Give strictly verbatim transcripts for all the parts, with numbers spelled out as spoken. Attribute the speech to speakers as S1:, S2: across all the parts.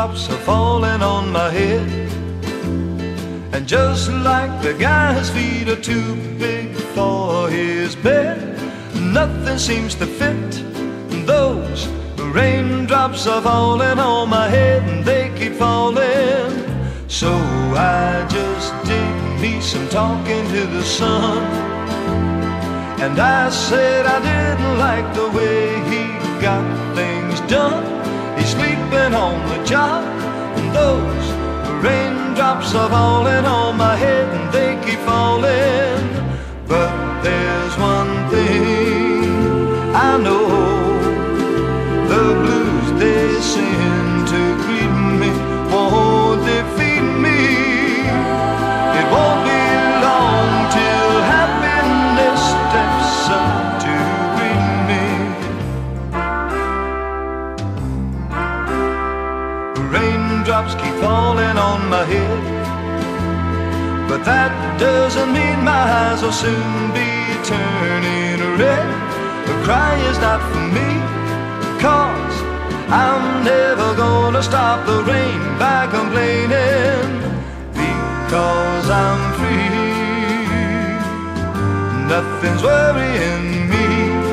S1: raindrops are falling on my head. And just like the guy's feet are too big for his bed, nothing seems to fit. Those raindrops are falling on my head, and they keep falling. So I just did me some talking to the sun, and I said I didn't like the way he got things done. He's sleeping on the job, and those raindrops are falling on my head, and they keep falling. But there's one thing I know, the blues they send to greet me won't defeat me. It won't be long till happiness steps up to greet me. Raindrops keep falling on my head, but that doesn't mean my eyes will soon be turning red. The cry is not for me, 'cause I'm never gonna stop the rain by complaining, because I'm free. Nothing's worrying me.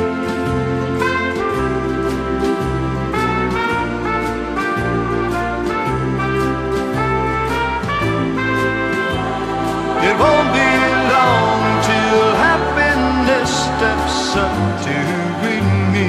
S1: It won't be long till happiness steps up to greet me.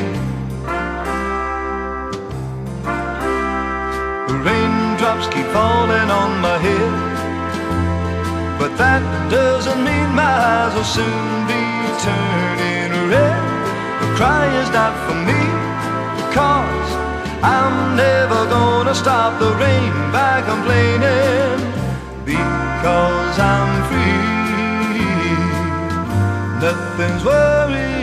S1: Raindrops keep falling on my head, but that doesn't mean my eyes will soon be turning red. The cry is not for me, 'cause I'm never gonna stop the rain by complaining, because I'm free. Nothing's worrying